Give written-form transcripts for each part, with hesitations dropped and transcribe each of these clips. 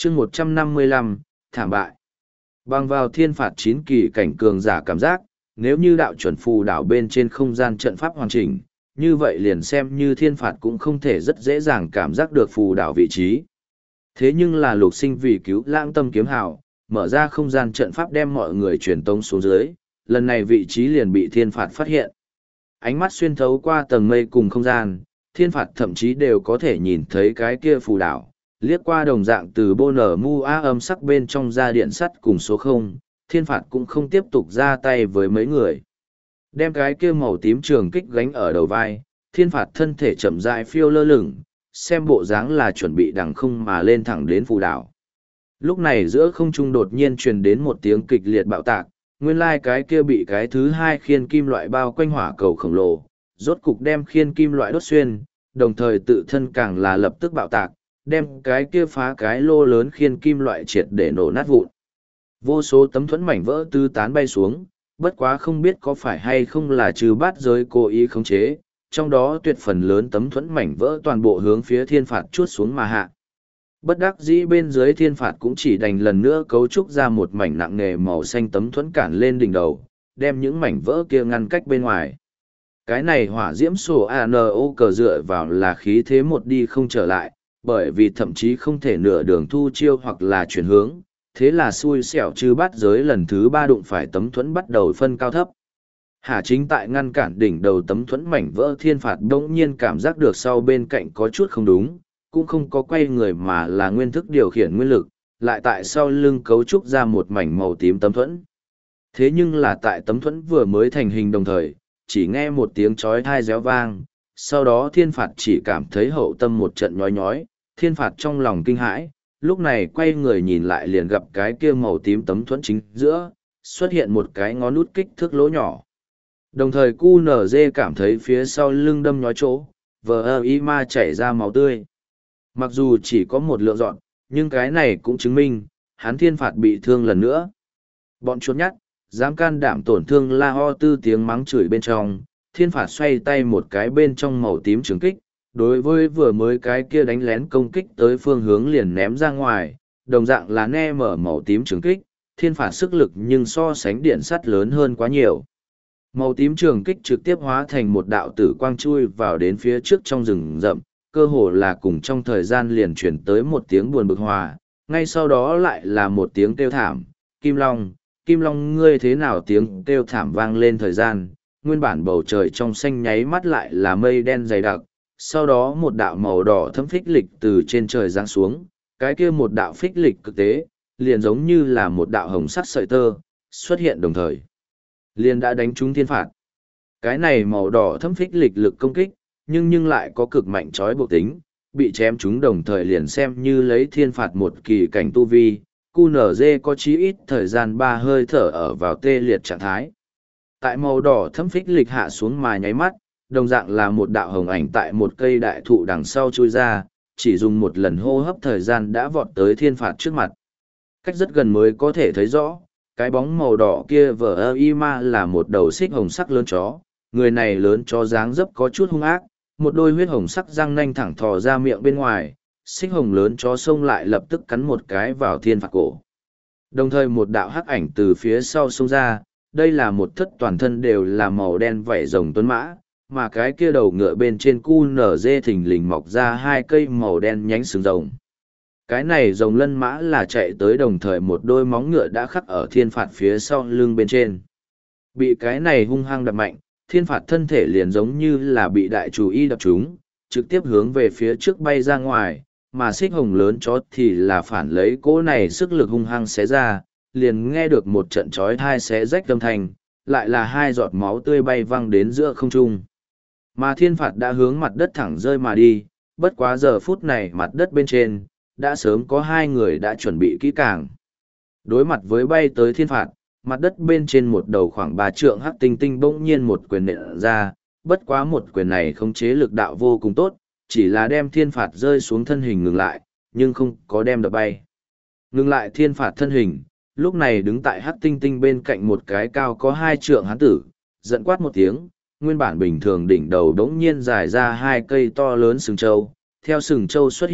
chương 155, thảm bại. Bằng vào thiên phạt 9 kỳ cảnh cường giả cảm giác, nếu như đạo chuẩn phù đảo bên trên không gian trận pháp hoàn chỉnh, như vậy liền xem như thiên phạt cũng không thể rất dễ dàng cảm giác được phù đảo vị trí. Thế nhưng là Lục Sinh vì cứu Lãng Tâm kiếm hào, mở ra không gian trận pháp đem mọi người truyền tống xuống dưới, lần này vị trí liền bị thiên phạt phát hiện. Ánh mắt xuyên thấu qua tầng mây cùng không gian, thiên phạt thậm chí đều có thể nhìn thấy cái kia phù đảo, liếc qua đồng dạng từ bô nở mu á âm sắc bên trong ra điện sắt cùng số 0, thiên phạt cũng không tiếp tục ra tay với mấy người. Đem cái kia màu tím trường kích gánh ở đầu vai, thiên phạt thân thể chậm rãi phiêu lơ lửng, xem bộ dáng là chuẩn bị đằng không mà lên thẳng đến phù đảo. Lúc này giữa không trung đột nhiên truyền đến một tiếng kịch liệt bạo tạc, nguyên lai cái kia bị cái thứ hai khiên kim loại bao quanh hỏa cầu khổng lồ, rốt cục đem khiên kim loại đốt xuyên, đồng thời tự thân càng là lập tức bạo tạc, đem cái kia phá cái lô lớn khiên kim loại triệt để nổ nát vụn. Vô số tấm thuẫn mảnh vỡ tứ tán bay xuống, bất quá không biết có phải hay không là trừ bát giới cố ý khống chế, trong đó tuyệt phần lớn tấm thuẫn mảnh vỡ toàn bộ hướng phía thiên phạt chuốt xuống mà hạ. Bất đắc dĩ bên dưới thiên phạt cũng chỉ đành lần nữa cấu trúc ra một mảnh nặng nề màu xanh tấm thuẫn cản lên đỉnh đầu, đem những mảnh vỡ kia ngăn cách bên ngoài. Cái này hỏa diễm sổ ANO cờ dựa vào là khí thế một đi không trở lại, bởi vì thậm chí không thể nửa đường thu chiêu hoặc là chuyển hướng, thế là xui xẻo trừ bát giới lần thứ 3 đụng phải tấm thuẫn bắt đầu phân cao thấp. Hà chính tại ngăn cản đỉnh đầu tấm thuẫn mảnh vỡ thiên phạt đống nhiên cảm giác được sau bên cạnh có chút không đúng, cũng không có quay người mà là nguyên thức điều khiển nguyên lực, lại tại sau lưng cấu trúc ra một mảnh màu tím tấm thuẫn. Thế nhưng là tại tấm thuẫn vừa mới thành hình đồng thời, chỉ nghe một tiếng chói tai réo vang, sau đó thiên phạt chỉ cảm thấy hậu tâm một trận nhói nhói, thiên phạt trong lòng kinh hãi, lúc này quay người nhìn lại liền gặp cái kia màu tím tấm thuẫn chính giữa, xuất hiện một cái ngón út kích thước lỗ nhỏ. Đồng thời QNZ cảm thấy phía sau lưng đâm nhói chỗ, VIMA chảy ra máu tươi. Mặc dù chỉ có một lượng dọn, nhưng cái này cũng chứng minh, hắn thiên phạt bị thương lần nữa. Bọn chuột nhắt, dám can đảm tổn thương la ho tư tiếng mắng chửi bên trong, thiên phạt xoay tay một cái bên trong màu tím trường kích, đối với vừa mới cái kia đánh lén công kích tới phương hướng liền ném ra ngoài, đồng dạng là ne mở màu tím trường kích, thiên phạt sức lực nhưng so sánh điện sắt lớn hơn quá nhiều. Màu tím trường kích trực tiếp hóa thành một đạo tử quang chui vào đến phía trước trong rừng rậm, cơ hồ là cùng trong thời gian liền chuyển tới một tiếng buồn bực hòa, ngay sau đó lại là một tiếng kêu thảm, Kim Long ngươi thế nào tiếng kêu thảm vang lên thời gian, nguyên bản bầu trời trong xanh nháy mắt lại là mây đen dày đặc, sau đó một đạo màu đỏ thấm phích lịch từ trên trời giáng xuống, cái kia một đạo phích lịch cực tế, liền giống như là một đạo hồng sắc sợi tơ, xuất hiện đồng thời. Liền đã đánh trúng thiên phạt. Cái này màu đỏ thấm phích lịch lực công kích, nhưng lại có cực mạnh trói buộc tính, bị chém trúng đồng thời liền xem như lấy thiên phạt một kỳ cảnh tu vi, QNZ có chí ít thời gian 3 hơi thở ở vào tê liệt trạng thái. Tại màu đỏ thấm phích lịch hạ xuống mà nháy mắt, đồng dạng là một đạo hồng ảnh tại một cây đại thụ đằng sau chui ra, chỉ dùng một lần hô hấp thời gian đã vọt tới thiên phạt trước mặt. Cách rất gần mới có thể thấy rõ, cái bóng màu đỏ kia VIMA là một đầu xích hồng sắc lớn chó, người này lớn chó dáng dấp có chút hung ác, một đôi huyết hồng sắc răng nanh thẳng thò ra miệng bên ngoài, xích hồng lớn chó xông lại lập tức cắn một cái vào thiên phạt cổ. Đồng thời một đạo hắc ảnh từ phía sau xông ra, đây là một thất toàn thân đều là màu đen vảy rồng tuấn mã, mà cái kia đầu ngựa bên trên QNZ thình lình mọc ra 2 cây màu đen nhánh sừng rồng. Cái này rồng lân mã là chạy tới đồng thời một đôi móng ngựa đã khắc ở thiên phạt phía sau lưng bên trên. Bị cái này hung hăng đập mạnh, thiên phạt thân thể liền giống như là bị đại chủ y đập trúng, trực tiếp hướng về phía trước bay ra ngoài, mà xích hồng lớn chó thì là phản lấy cỗ này sức lực hung hăng xé ra, liền nghe được một trận chói thai xé rách âm thanh, lại là 2 giọt máu tươi bay văng đến giữa không trung. Mà thiên phạt đã hướng mặt đất thẳng rơi mà đi, bất quá giờ phút này mặt đất bên trên, đã sớm có 2 người đã chuẩn bị kỹ càng. Đối mặt với bay tới thiên phạt, mặt đất bên trên một đầu khoảng 3 trượng hắc tinh tinh bỗng nhiên một quyền nện ra, bất quá một quyền này khống chế lực đạo vô cùng tốt, chỉ là đem thiên phạt rơi xuống thân hình ngừng lại, nhưng không có đem đập bay. Ngừng lại thiên phạt thân hình, lúc này đứng tại hắc tinh tinh bên cạnh một cái cao có 2 trượng hán tử, giận quát một tiếng, nguyên bản bình thường đỉnh đầu đống nhiên dài ra 2 cây to lớn sừng trâu, theo sừng trâu xuất hiện,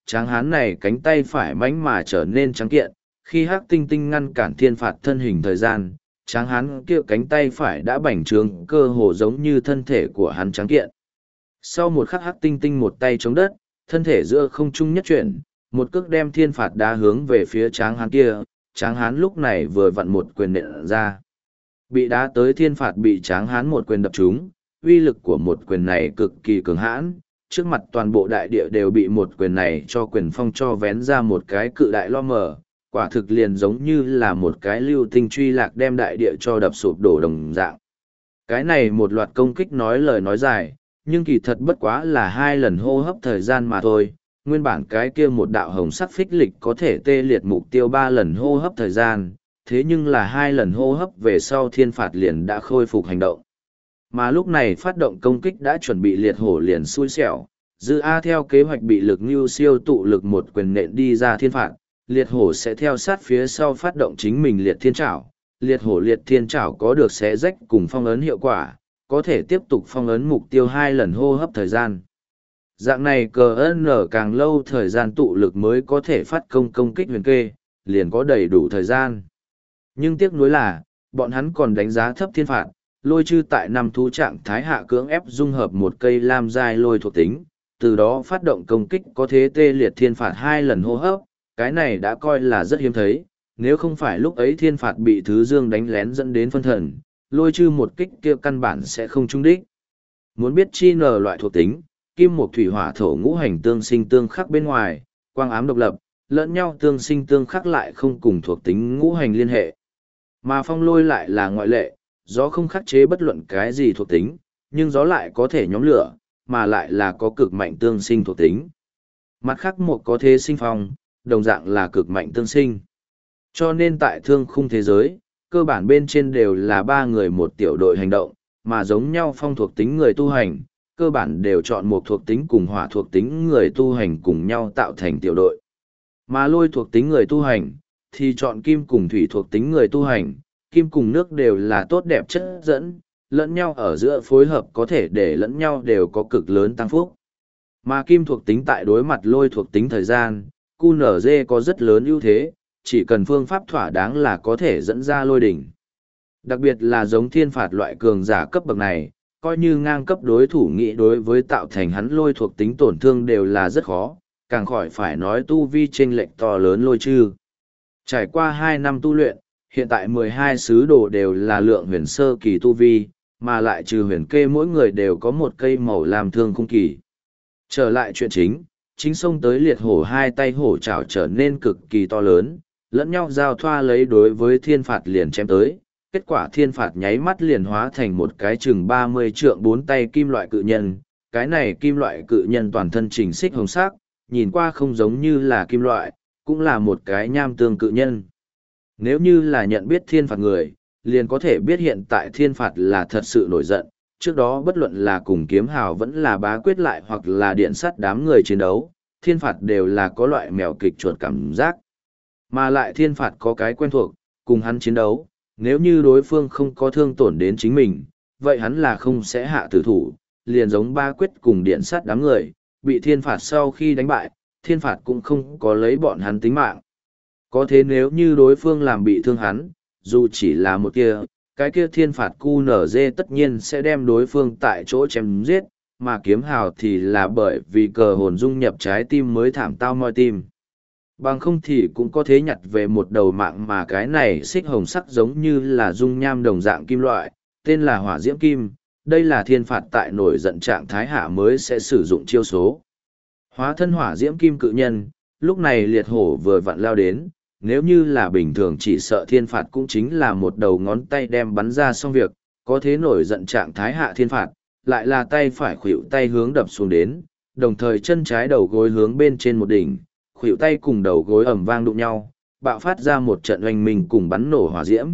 tráng hán này cánh tay phải mánh mà trở nên trắng kiện, khi Hắc Tinh Tinh ngăn cản thiên phạt thân hình thời gian, tráng hán kia cánh tay phải đã bành trướng cơ hồ giống như thân thể của hắn trắng kiện. Sau một khắc Hắc Tinh Tinh một tay chống đất, thân thể giữa không trung nhất chuyển, một cước đem thiên phạt đá hướng về phía tráng hán kia, tráng hán lúc này vừa vặn một quyền nện ra. Bị đá tới thiên phạt bị tráng hán một quyền đập trúng, uy lực của một quyền này cực kỳ cường hãn, trước mặt toàn bộ đại địa đều bị một quyền này cho quyền phong cho vén ra một cái cự đại lo mở, quả thực liền giống như là một cái lưu tinh truy lạc đem đại địa cho đập sụp đổ đồng dạng. Cái này một loạt công kích nói lời nói dài, nhưng kỳ thật bất quá là 2 lần hô hấp thời gian mà thôi. Nguyên bản cái kia một đạo hồng sắc phích lịch có thể tê liệt mục tiêu 3 lần hô hấp thời gian, thế nhưng là 2 lần hô hấp về sau thiên phạt liền đã khôi phục hành động. Mà lúc này phát động công kích đã chuẩn bị liệt hổ liền xui xẻo, Dư A theo kế hoạch bị lực như siêu tụ lực một quyền nện đi ra thiên phạt, liệt hổ sẽ theo sát phía sau phát động chính mình liệt thiên trảo. Liệt hổ liệt thiên trảo có được xé rách cùng phong ấn hiệu quả, có thể tiếp tục phong ấn mục tiêu 2 lần hô hấp thời gian. Dạng này CN càng lâu thời gian tụ lực mới có thể phát công kích huyền kê, liền có đầy đủ thời gian. Nhưng tiếc nuối là, bọn hắn còn đánh giá thấp thiên phạt, lôi chư tại năm thú trạng thái hạ cưỡng ép dung hợp một cây lam giai lôi thuộc tính, từ đó phát động công kích có thế tê liệt thiên phạt 2 lần hô hấp, cái này đã coi là rất hiếm thấy, nếu không phải lúc ấy thiên phạt bị thứ dương đánh lén dẫn đến phân thần, lôi chư một kích kia căn bản sẽ không trúng đích. Muốn biết chi nở loại thuộc tính, kim mộc thủy hỏa thổ ngũ hành tương sinh tương khắc bên ngoài, quang ám độc lập, lẫn nhau tương sinh tương khắc lại không cùng thuộc tính ngũ hành liên hệ. Mà phong lôi lại là ngoại lệ, gió không khắc chế bất luận cái gì thuộc tính, nhưng gió lại có thể nhóm lửa, mà lại là có cực mạnh tương sinh thuộc tính. Mặt khác một có thế sinh phong, đồng dạng là cực mạnh tương sinh. Cho nên tại thương khung thế giới, cơ bản bên trên đều là 3 người một tiểu đội hành động, mà giống nhau phong thuộc tính người tu hành, cơ bản đều chọn một thuộc tính cùng hỏa thuộc tính người tu hành cùng nhau tạo thành tiểu đội. Mà lôi thuộc tính người tu hành, thì chọn kim cùng thủy thuộc tính người tu hành, kim cùng nước đều là tốt đẹp chất dẫn, lẫn nhau ở giữa phối hợp có thể để lẫn nhau đều có cực lớn tăng phúc. Mà kim thuộc tính tại đối mặt lôi thuộc tính thời gian, QNZ có rất lớn ưu thế, chỉ cần phương pháp thỏa đáng là có thể dẫn ra lôi đỉnh. Đặc biệt là giống thiên phạt loại cường giả cấp bậc này, coi như ngang cấp đối thủ nghĩ đối với tạo thành hắn lôi thuộc tính tổn thương đều là rất khó, càng khỏi phải nói tu vi chênh lệch to lớn lôi chư. Trải qua 2 năm tu luyện, hiện tại 12 sứ đồ đều là lượng huyền sơ kỳ tu vi, mà lại trừ huyền kê mỗi người đều có một cây màu làm thương khung kỳ. Trở lại chuyện chính xông tới liệt hổ 2 tay hổ chảo trở nên cực kỳ to lớn, lẫn nhau giao thoa lấy đối với thiên phạt liền chém tới. Kết quả thiên phạt nháy mắt liền hóa thành một cái chừng 30 trượng 4 tay kim loại cự nhân. Cái này kim loại cự nhân toàn thân chỉnh xích hồng sắc, nhìn qua không giống như là kim loại, cũng là một cái nham tương cự nhân. Nếu như là nhận biết thiên phạt người, liền có thể biết hiện tại thiên phạt là thật sự nổi giận. Trước đó bất luận là cùng kiếm hào vẫn là bá quyết lại hoặc là điện sắt đám người chiến đấu, thiên phạt đều là có loại mèo kịch chuột cảm giác. Mà lại thiên phạt có cái quen thuộc, cùng hắn chiến đấu, nếu như đối phương không có thương tổn đến chính mình, vậy hắn là không sẽ hạ tử thủ, liền giống ba quyết cùng điện sát đám người, bị thiên phạt sau khi đánh bại, thiên phạt cũng không có lấy bọn hắn tính mạng. Có thế nếu như đối phương làm bị thương hắn, dù chỉ là một kia, cái kia thiên phạt QNZ tất nhiên sẽ đem đối phương tại chỗ chém giết, mà kiếm hào thì là bởi vì cờ hồn dung nhập trái tim mới thảm tao moi tim. Bằng không thì cũng có thế nhặt về một đầu mạng mà cái này xích hồng sắc giống như là dung nham đồng dạng kim loại, tên là hỏa diễm kim, đây là thiên phạt tại nổi giận trạng thái hạ mới sẽ sử dụng chiêu số. Hóa thân hỏa diễm kim cự nhân, lúc này liệt hổ vừa vặn lao đến, nếu như là bình thường chỉ sợ thiên phạt cũng chính là một đầu ngón tay đem bắn ra xong việc, có thế nổi giận trạng thái hạ thiên phạt, lại là tay phải khuỵu tay hướng đập xuống đến, đồng thời chân trái đầu gối hướng bên trên một đỉnh, khuỵu tay cùng đầu gối ầm vang đụng nhau, bạo phát ra một trận oanh minh cùng bắn nổ hỏa diễm.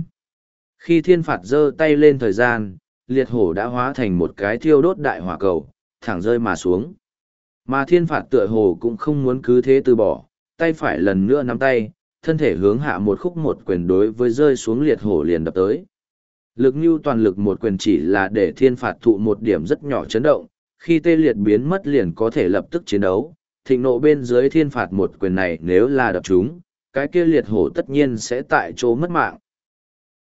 Khi thiên phạt giơ tay lên thời gian, liệt hổ đã hóa thành một cái thiêu đốt đại hỏa cầu, thẳng rơi mà xuống. Mà thiên phạt tựa hồ cũng không muốn cứ thế từ bỏ, tay phải lần nữa nắm tay, thân thể hướng hạ một khúc một quyền đối với rơi xuống liệt hổ liền đập tới. Lực như toàn lực một quyền chỉ là để thiên phạt thụ một điểm rất nhỏ chấn động, khi tê liệt biến mất liền có thể lập tức chiến đấu, thịnh nộ bên dưới thiên phạt một quyền này nếu là đập chúng, cái kia liệt hổ tất nhiên sẽ tại chỗ mất mạng.